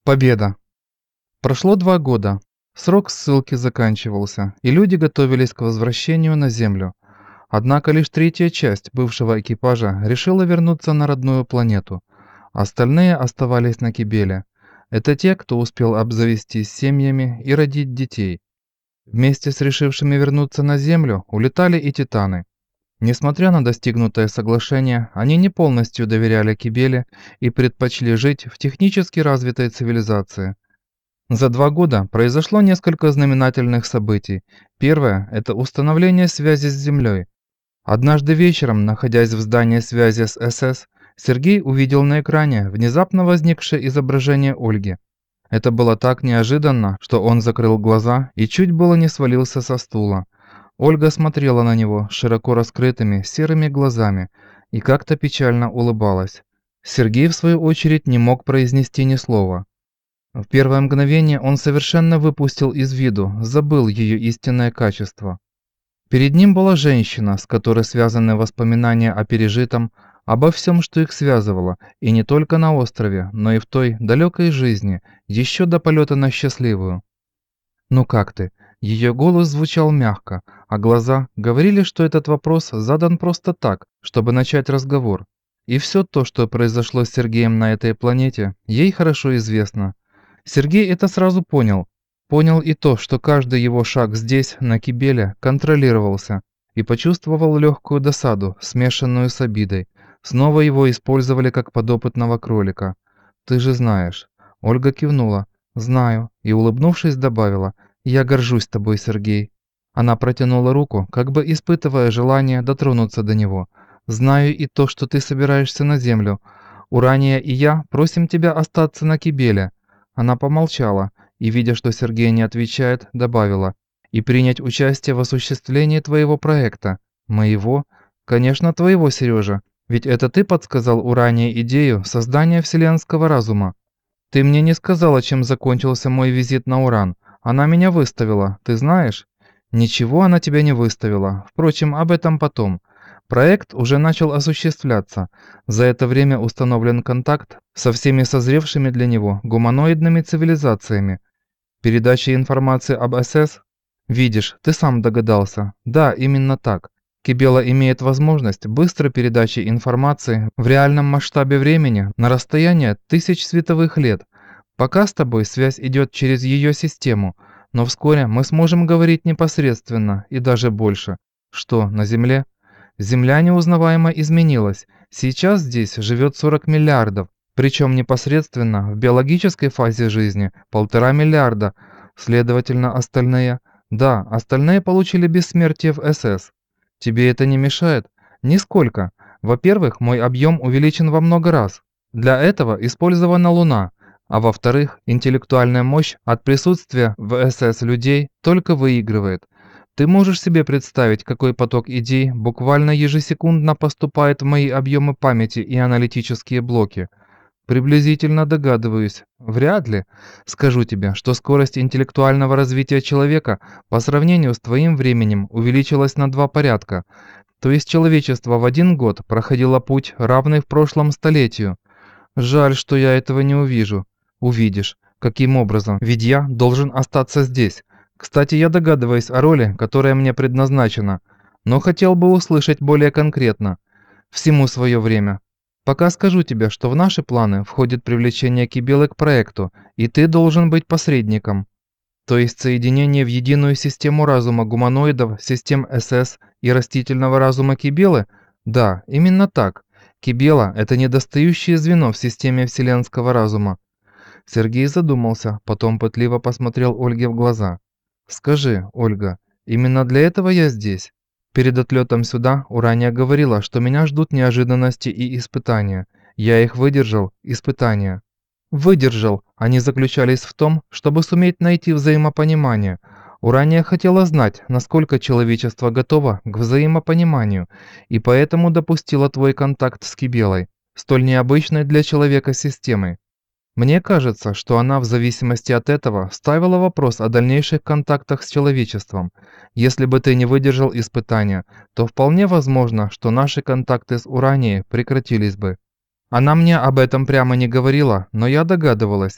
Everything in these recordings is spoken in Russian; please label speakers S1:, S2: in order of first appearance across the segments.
S1: Победа. Прошло 2 года. Срок ссылки заканчивался, и люди готовились к возвращению на Землю. Однако лишь третья часть бывшего экипажа решила вернуться на родную планету. Остальные оставались на Кибеле. Это те, кто успел обзавестись семьями и родить детей. Вместе с решившими вернуться на Землю улетали и Титаны. Несмотря на достигнутое соглашение, они не полностью доверяли Кибеле и предпочли жить в технически развитой цивилизации. За 2 года произошло несколько знаменательных событий. Первое – это установление связи с Землей. Однажды вечером, находясь в здании связи с СС, Сергей увидел на экране внезапно возникшее изображение Ольги. Это было так неожиданно, что он закрыл глаза и чуть было не свалился со стула. Ольга смотрела на него широко раскрытыми серыми глазами и как-то печально улыбалась. Сергей, в свою очередь, не мог произнести ни слова. В первое мгновение он совершенно выпустил из виду, забыл ее истинное качество. Перед ним была женщина, с которой связаны воспоминания о пережитом, обо всем, что их связывало, и не только на острове, но и в той далекой жизни, еще до полета на счастливую. «Ну как ты?» Ее голос звучал мягко, а глаза говорили, что этот вопрос задан просто так, чтобы начать разговор. И все то, что произошло с Сергеем на этой планете, ей хорошо известно. Сергей это сразу понял. Понял и то, что каждый его шаг здесь, на Кибеле, контролировался, и почувствовал легкую досаду, смешанную с обидой. Снова его использовали как подопытного кролика. «Ты же знаешь». Ольга кивнула. «Знаю», и, улыбнувшись, добавила: «Я горжусь тобой, Сергей». Она протянула руку, как бы испытывая желание дотронуться до него. «Знаю и то, что ты собираешься на Землю. Урания и я просим тебя остаться на Кибеле». Она помолчала и, видя, что Сергей не отвечает, добавила: «И принять участие в осуществлении твоего проекта». «Моего?» «Конечно, твоего, Сережа. Ведь это ты подсказал Уране идею создания вселенского разума». «Ты мне не сказала, чем закончился мой визит на Уран. Она меня выставила, ты знаешь?» «Ничего она тебя не выставила. Впрочем, об этом потом. Проект уже начал осуществляться. За это время установлен контакт со всеми созревшими для него гуманоидными цивилизациями. Передача информации об СС? Видишь, ты сам догадался. Да, именно так. Кибела имеет возможность быстрой передачи информации в реальном масштабе времени на расстояние тысяч световых лет. Пока с тобой связь идет через ее систему, но вскоре мы сможем говорить непосредственно и даже больше. Что, на Земле? Земля неузнаваемо изменилась. Сейчас здесь живет 40 миллиардов, причем непосредственно в биологической фазе жизни 1,5 миллиарда. Следовательно, остальные... Да, остальные получили бессмертие в СС. Тебе это не мешает? Нисколько. Во-первых, мой объем увеличен во много раз. Для этого использована Луна. А во-вторых, интеллектуальная мощь от присутствия в СС людей только выигрывает. Ты можешь себе представить, какой поток идей буквально ежесекундно поступает в мои объемы памяти и аналитические блоки? Приблизительно догадываюсь. Вряд ли. Скажу тебе, что скорость интеллектуального развития человека по сравнению с твоим временем увеличилась на 2 порядка. То есть человечество в 1 год проходило путь, равный в прошлом столетию. Жаль, что я этого не увижу. Увидишь. Каким образом? Ведь я должен остаться здесь. Кстати, я догадываюсь о роли, которая мне предназначена, но хотел бы услышать более конкретно. Всему свое время. Пока скажу тебе, что в наши планы входит привлечение Кибелы к проекту, и ты должен быть посредником. То есть соединение в единую систему разума гуманоидов, систем СС и растительного разума Кибелы? Да, именно так. Кибела – это недостающее звено в системе вселенского разума. Сергей задумался, потом пытливо посмотрел Ольге в глаза. «Скажи, Ольга, именно для этого я здесь?» Перед отлетом сюда Урания говорила, что меня ждут неожиданности и испытания. Я их выдержал, испытания. Выдержал. Они заключались в том, чтобы суметь найти взаимопонимание. Урания хотела знать, насколько человечество готово к взаимопониманию, и поэтому допустила твой контакт с Кибелой, столь необычной для человека системой. Мне кажется, что она в зависимости от этого ставила вопрос о дальнейших контактах с человечеством. Если бы ты не выдержал испытания, то вполне возможно, что наши контакты с Уранией прекратились бы. Она мне об этом прямо не говорила, но я догадывалась.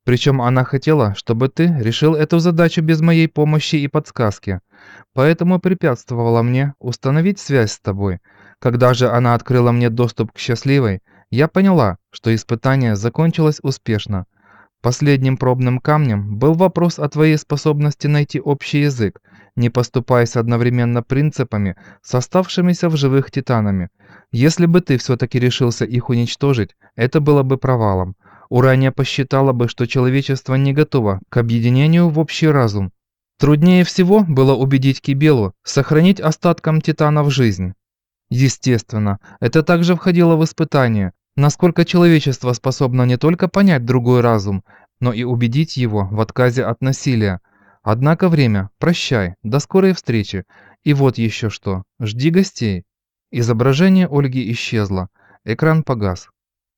S1: Причем она хотела, чтобы ты решил эту задачу без моей помощи и подсказки. Поэтому препятствовала мне установить связь с тобой. Когда же она открыла мне доступ к счастливой, я поняла, что испытание закончилось успешно. Последним пробным камнем был вопрос о твоей способности найти общий язык, не поступаясь одновременно принципами с оставшимися в живых титанами. Если бы ты все-таки решился их уничтожить, это было бы провалом. Урания посчитала бы, что человечество не готово к объединению в общий разум. Труднее всего было убедить Кибелу сохранить остаткам титанов жизнь. Естественно, это также входило в испытание, насколько человечество способно не только понять другой разум, но и убедить его в отказе от насилия. Однако время, прощай, до скорой встречи. И вот еще что, жди гостей. Изображение Ольги исчезло, экран погас.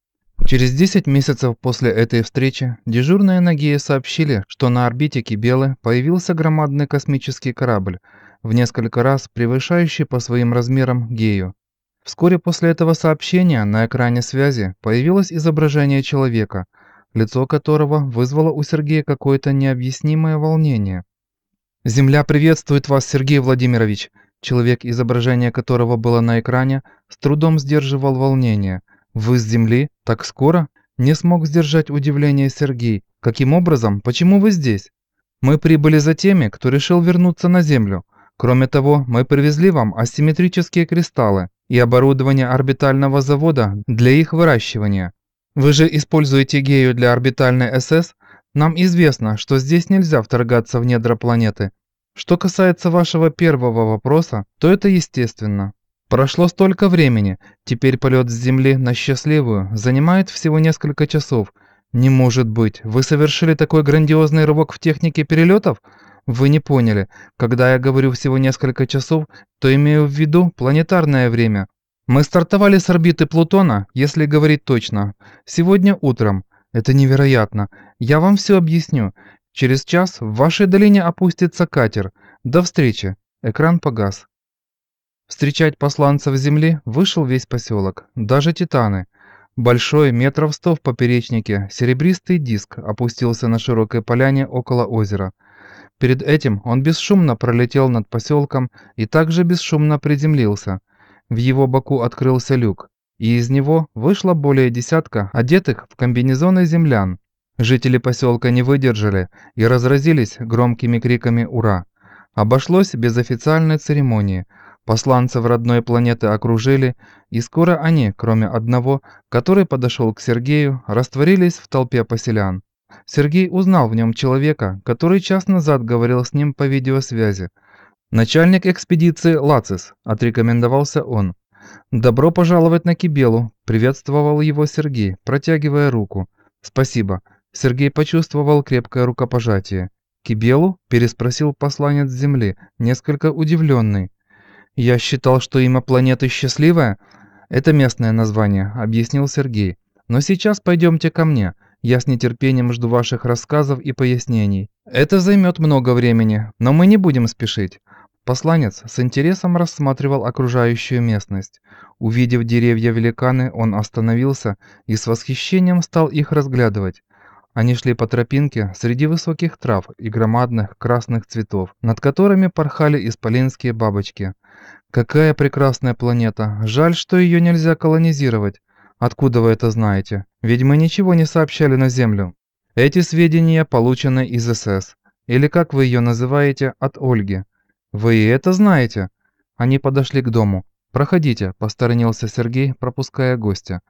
S1: Через 10 месяцев после этой встречи дежурные на Гее сообщили, что на орбите Кибелы появился громадный космический корабль, в несколько раз превышающий по своим размерам Гею. Вскоре после этого сообщения на экране связи появилось изображение человека, лицо которого вызвало у Сергея какое-то необъяснимое волнение. «Земля приветствует вас, Сергей Владимирович!» Человек, изображение которого было на экране, с трудом сдерживал волнение. «Вы с Земли? Так скоро?» Не смог сдержать удивление Сергей. «Каким образом? Почему вы здесь?» «Мы прибыли за теми, кто решил вернуться на Землю. Кроме того, мы привезли вам асимметрические кристаллы и оборудование орбитального завода для их выращивания. Вы же используете Гею для орбитальной СС? Нам известно, что здесь нельзя вторгаться в недра планеты. Что касается вашего первого вопроса, то это естественно. Прошло столько времени, теперь полет с Земли на Счастливую занимает всего несколько часов. Не может быть, вы совершили такой грандиозный рывок в технике перелетов? Вы не поняли, когда я говорю всего несколько часов, то имею в виду планетарное время. Мы стартовали с орбиты Плутона, если говорить точно, сегодня утром. Это невероятно. Я вам все объясню. Через час в вашей долине опустится катер. До встречи. Экран погас. Встречать посланцев Земли вышел весь поселок, даже титаны. Большой, метров 100 в поперечнике, серебристый диск опустился на широкой поляне около озера. Перед этим он бесшумно пролетел над поселком и также бесшумно приземлился. В его боку открылся люк, и из него вышло более десятка одетых в комбинезоны землян. Жители поселка не выдержали и разразились громкими криками «Ура!». Обошлось без официальной церемонии. Посланцев родной планеты окружили, и скоро они, кроме одного, который подошел к Сергею, растворились в толпе поселян. Сергей узнал в нем человека, который час назад говорил с ним по видеосвязи. «Начальник экспедиции Лацис», – отрекомендовался он. «Добро пожаловать на Кибелу», – приветствовал его Сергей, протягивая руку. «Спасибо». Сергей почувствовал крепкое рукопожатие. «Кибелу?» – переспросил посланец Земли, несколько удивленный. «Я считал, что имя планеты Счастливая?» «Это местное название», – объяснил Сергей. «Но сейчас пойдемте ко мне. Я с нетерпением жду ваших рассказов и пояснений. Это займет много времени, но мы не будем спешить». Посланец с интересом рассматривал окружающую местность. Увидев деревья-великаны, он остановился и с восхищением стал их разглядывать. Они шли по тропинке среди высоких трав и громадных красных цветов, над которыми порхали исполинские бабочки. «Какая прекрасная планета! Жаль, что ее нельзя колонизировать. Откуда вы это знаете? Ведь мы ничего не сообщали на Землю. Эти сведения получены из СС. Или, как вы ее называете, от Ольги. Вы и это знаете?» Они подошли к дому. «Проходите», – посторонился Сергей, пропуская гостя.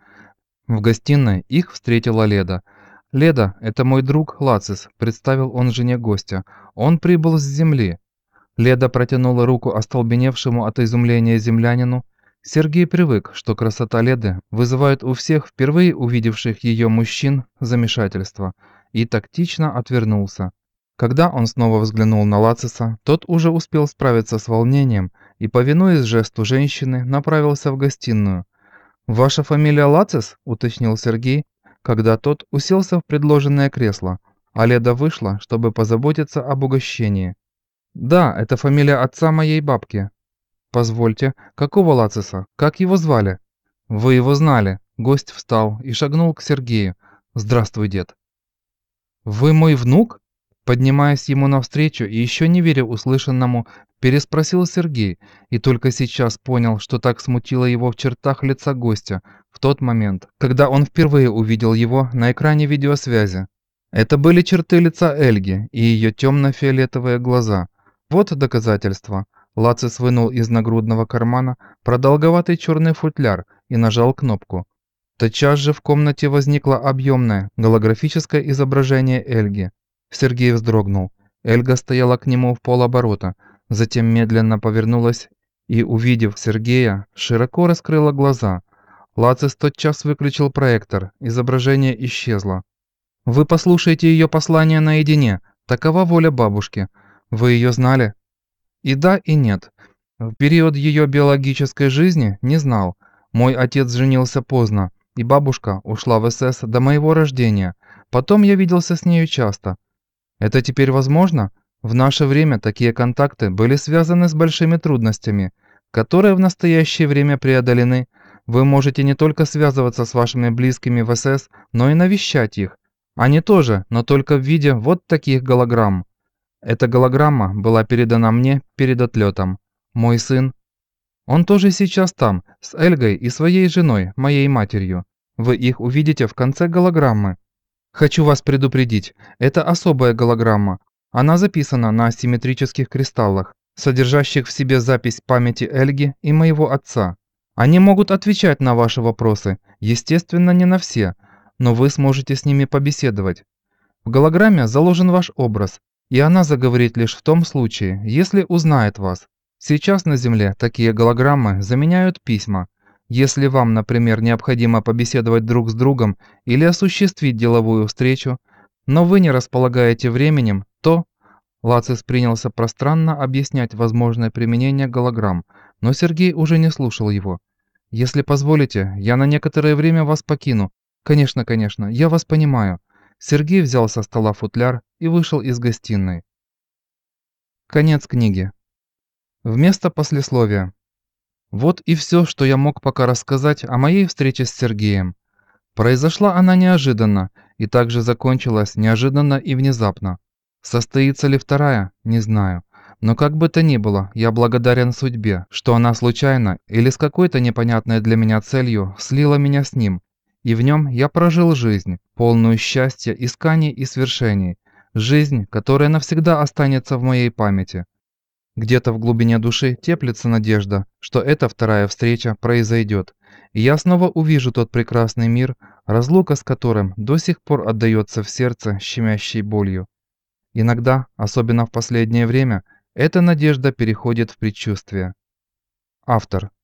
S1: В гостиной их встретила Леда. «Леда, это мой друг Лацис», – представил он жене гостя. «Он прибыл с Земли». Леда протянула руку остолбеневшему от изумления землянину. Сергей привык, что красота Леды вызывает у всех впервые увидевших ее мужчин замешательство, и тактично отвернулся. Когда он снова взглянул на Лациса, тот уже успел справиться с волнением и, повинуясь жесту женщины, направился в гостиную. «Ваша фамилия Лацис?» – уточнил Сергей, когда тот уселся в предложенное кресло, а Леда вышла, чтобы позаботиться об угощении. «Да, это фамилия отца моей бабки». «Позвольте, какого Лациса? Как его звали?» «Вы его знали». Гость встал и шагнул к Сергею. «Здравствуй, дед». «Вы мой внук?» Поднимаясь ему навстречу и еще не веря услышанному, переспросил Сергей и только сейчас понял, что так смутило его в чертах лица гостя в тот момент, когда он впервые увидел его на экране видеосвязи. Это были черты лица Эльги и ее темно-фиолетовые глаза. Вот доказательство. Лацис вынул из нагрудного кармана продолговатый черный футляр и нажал кнопку. Тотчас же в комнате возникло объемное голографическое изображение Эльги. Сергей вздрогнул. Эльга стояла к нему в полоборота, затем медленно повернулась и, увидев Сергея, широко раскрыла глаза. Лацис тотчас выключил проектор, изображение исчезло. «Вы послушайте ее послание наедине, такова воля бабушки. Вы ее знали?» «И да, и нет. В период ее биологической жизни не знал. Мой отец женился поздно, и бабушка ушла в СС до моего рождения. Потом я виделся с нею часто. Это теперь возможно? В наше время такие контакты были связаны с большими трудностями, которые в настоящее время преодолены. Вы можете не только связываться с вашими близкими в СС, но и навещать их. Они тоже, но только в виде вот таких голограмм. Эта голограмма была передана мне перед отлетом. Мой сын, он тоже сейчас там, с Эльгой и своей женой, моей матерью. Вы их увидите в конце голограммы. Хочу вас предупредить, это особая голограмма. Она записана на асимметрических кристаллах, содержащих в себе запись памяти Эльги и моего отца. Они могут отвечать на ваши вопросы, естественно, не на все, но вы сможете с ними побеседовать. В голограмме заложен ваш образ, и она заговорит лишь в том случае, если узнает вас. Сейчас на Земле такие голограммы заменяют письма. Если вам, например, необходимо побеседовать друг с другом или осуществить деловую встречу, но вы не располагаете временем, то... Лацис принялся пространно объяснять возможное применение голограмм, но Сергей уже не слушал его. «Если позволите, я на некоторое время вас покину. Конечно, конечно, я вас понимаю». Сергей взял со стола футляр и вышел из гостиной. Конец книги. Вместо послесловия. Вот и все, что я мог пока рассказать о моей встрече с Сергеем. Произошла она неожиданно и также закончилась неожиданно и внезапно. Состоится ли вторая, не знаю. Но как бы то ни было, я благодарен судьбе, что она случайно или с какой-то непонятной для меня целью слила меня с ним, и в нем я прожил жизнь, полную счастья, исканий и свершений, жизнь, которая навсегда останется в моей памяти. Где-то в глубине души теплится надежда, что эта вторая встреча произойдет, и я снова увижу тот прекрасный мир, разлука с которым до сих пор отдается в сердце щемящей болью. Иногда, особенно в последнее время, эта надежда переходит в предчувствие. Автор.